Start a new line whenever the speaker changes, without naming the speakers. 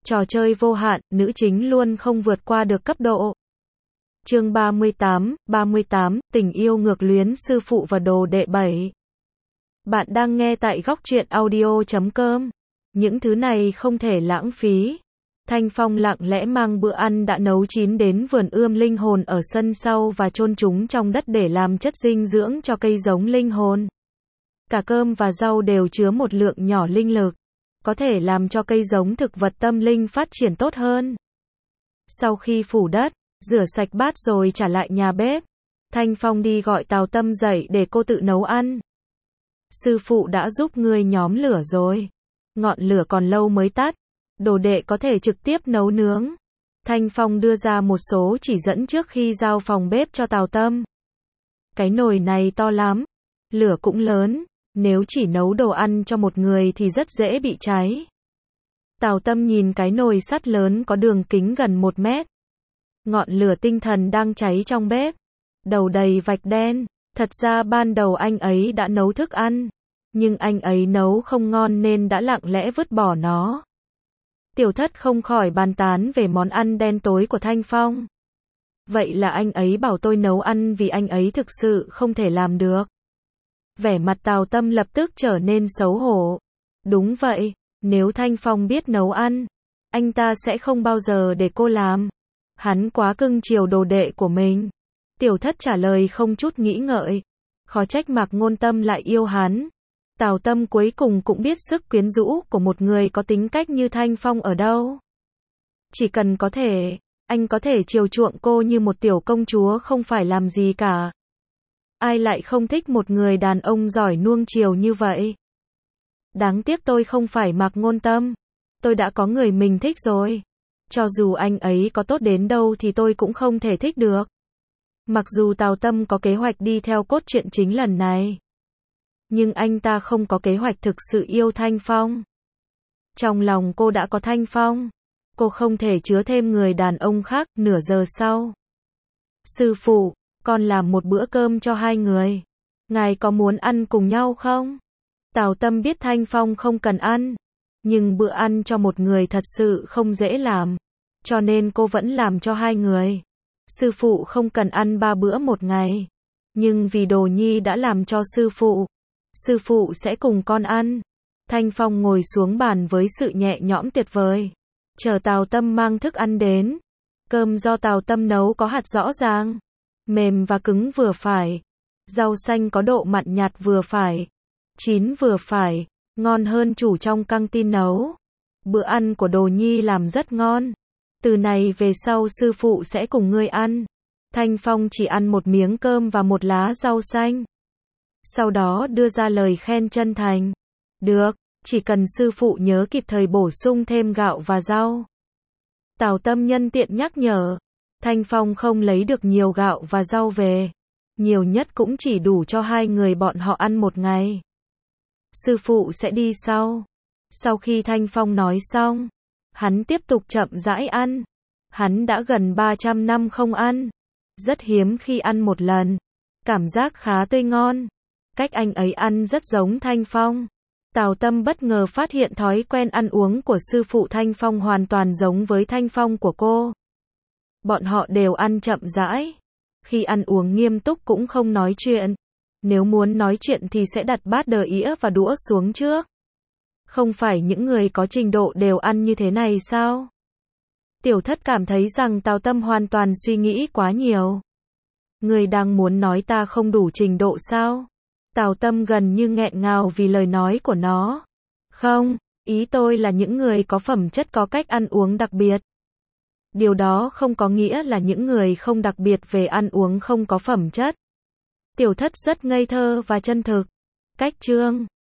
Trò chơi vô hạn, nữ chính luôn không vượt qua được cấp độ. Chương 38, tình yêu ngược luyến sư phụ và đồ đệ 7. Bạn đang nghe tại góc truyện audio.com. Những thứ này không thể lãng phí. Thanh Phong lặng lẽ mang bữa ăn đã nấu chín đến vườn ươm linh hồn ở sân sau và chôn chúng trong đất để làm chất dinh dưỡng cho cây giống linh hồn. Cả cơm và rau đều chứa một lượng nhỏ linh lực, có thể làm cho cây giống thực vật tâm linh phát triển tốt hơn. Sau khi phủ đất, rửa sạch bát rồi trả lại nhà bếp, Thanh Phong đi gọi Tào Tâm dậy để cô tự nấu ăn. Sư phụ đã giúp ngươi nhóm lửa rồi. Ngọn lửa còn lâu mới tắt. Đồ đệ có thể trực tiếp nấu nướng. Thanh Phong đưa ra một số chỉ dẫn trước khi giao phòng bếp cho Tào Tâm. Cái nồi này to lắm, lửa cũng lớn, nếu chỉ nấu đồ ăn cho một người thì rất dễ bị cháy. Tào Tâm nhìn cái nồi sắt lớn có đường kính gần 1 mét. Ngọn lửa tinh thần đang cháy trong bếp, đầu đầy vạch đen. Thật ra ban đầu anh ấy đã nấu thức ăn, nhưng anh ấy nấu không ngon nên đã lặng lẽ vứt bỏ nó. Tiểu Thất không khỏi bàn tán về món ăn đen tối của Thanh Phong. Vậy là anh ấy bảo tôi nấu ăn vì anh ấy thực sự không thể làm được. Vẻ mặt Tào Tâm lập tức trở nên xấu hổ. Đúng vậy, nếu Thanh Phong biết nấu ăn, anh ta sẽ không bao giờ để cô làm. Hắn quá cưng chiều đồ đệ của mình. Tiểu Thất trả lời không chút nghĩ ngợi. Khó trách Mạc Ngôn Tâm lại yêu hắn. Tào Tâm cuối cùng cũng biết sức quyến rũ của một người có tính cách như Thanh Phong ở đâu. Chỉ cần có thể, anh có thể chiều chuộng cô như một tiểu công chúa không phải làm gì cả. Ai lại không thích một người đàn ông giỏi nuông chiều như vậy? Đáng tiếc tôi không phải Mạc Ngôn Tâm. Tôi đã có người mình thích rồi. Cho dù anh ấy có tốt đến đâu thì tôi cũng không thể thích được. Mặc dù Tào Tâm có kế hoạch đi theo cốt truyện chính lần này, nhưng anh ta không có kế hoạch thực sự yêu Thanh Phong. Trong lòng cô đã có Thanh Phong, cô không thể chứa thêm người đàn ông khác. Nửa giờ sau, sư phụ, con làm một bữa cơm cho 2 người. Ngài có muốn ăn cùng nhau không? Tào Tâm biết Thanh Phong không cần ăn, nhưng bữa ăn cho một người thật sự không dễ làm, cho nên cô vẫn làm cho 2 người. Sư phụ không cần ăn 3 bữa một ngày, nhưng vì Đồ Nhi đã làm cho sư phụ sẽ cùng con ăn. Thanh Phong ngồi xuống bàn với sự nhẹ nhõm tuyệt vời, chờ Tào Tâm mang thức ăn đến. Cơm do Tào Tâm nấu có hạt rõ ràng, mềm và cứng vừa phải. Rau xanh có độ mặn nhạt vừa phải, chín vừa phải, ngon hơn chủ trong căng tin nấu. Bữa ăn của Đồ Nhi làm rất ngon. Từ này về sau sư phụ sẽ cùng ngươi ăn. Thanh Phong chỉ ăn một miếng cơm và một lá rau xanh. Sau đó đưa ra lời khen chân thành. Được, chỉ cần sư phụ nhớ kịp thời bổ sung thêm gạo và rau. Tào Tâm nhân tiện nhắc nhở. Thanh Phong không lấy được nhiều gạo và rau về. Nhiều nhất cũng chỉ đủ cho 2 người bọn họ ăn một ngày. Sư phụ sẽ đi sau. Sau khi Thanh Phong nói xong, hắn tiếp tục chậm rãi ăn. Hắn đã gần 300 năm không ăn. Rất hiếm khi ăn một lần. Cảm giác khá tươi ngon. Cách anh ấy ăn rất giống Thanh Phong. Tào Tâm bất ngờ phát hiện thói quen ăn uống của sư phụ Thanh Phong hoàn toàn giống với Thanh Phong của cô. Bọn họ đều ăn chậm rãi. Khi ăn uống nghiêm túc cũng không nói chuyện. Nếu muốn nói chuyện thì sẽ đặt bát đờ ĩa và đũa xuống trước. Không phải những người có trình độ đều ăn như thế này sao? Tiểu Thất cảm thấy rằng Tào Tâm hoàn toàn suy nghĩ quá nhiều. Người đang muốn nói ta không đủ trình độ sao? Tào Tâm gần như nghẹn ngào vì lời nói của nó. Không, ý tôi là những người có phẩm chất có cách ăn uống đặc biệt. Điều đó không có nghĩa là những người không đặc biệt về ăn uống không có phẩm chất. Tiểu Thất rất ngây thơ và chân thực. Cách chương